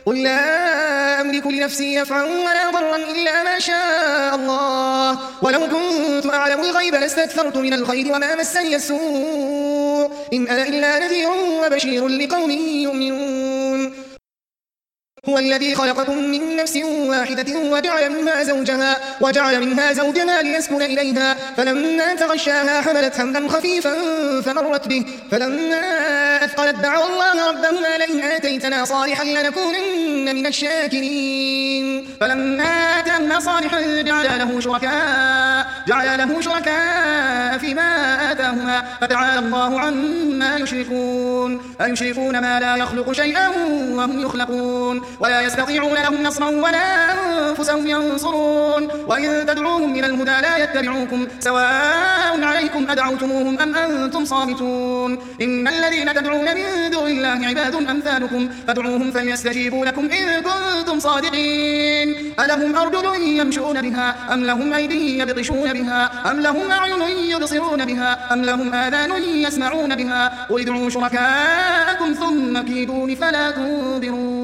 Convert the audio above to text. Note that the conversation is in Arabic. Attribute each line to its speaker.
Speaker 1: قل لا أملك لنفسي نفعا ولا ضرا إلا ما شاء الله ولو كنت أعلم الغيب لاستكثرت من الخير وما مسني السوء إن أنا إلا نذير وبشير لقوم يؤمنون هو الذي خلقكم من نفس واحدة وجعل منها زوجها ليسكن إليها فلما تغشاها حملت حملا خفيفا فمرت به فلما أثقلت دعوا الله ربهما لئن آتيتنا صالحا لنكونن من الشاكرين فلما آتاهما صالحا جعل له شركاء فيما آتاهما فتعالى الله عما يشركون أيشركون ما لا يخلق شيئا وهم يخلقون ولا يستطيعون لهم نصرا ولا أنفسهم ينصرون وإن تدعوهم إلى الهدى لا يتبعوكم سواء عليكم أدعوتموهم أم أنتم صامتون إن الذين تدعون من دون الله عباد أمثالكم فادعوهم فليستجيبوا لكم إن كنتم صادقين ألهم أرجل يمشون بها أم لهم أيدي يبطشون بها أم لهم أعين يبصرون بها أم لهم آذان يسمعون بها قل ادعوا شركاءكم ثم كيدون فلا تنظرون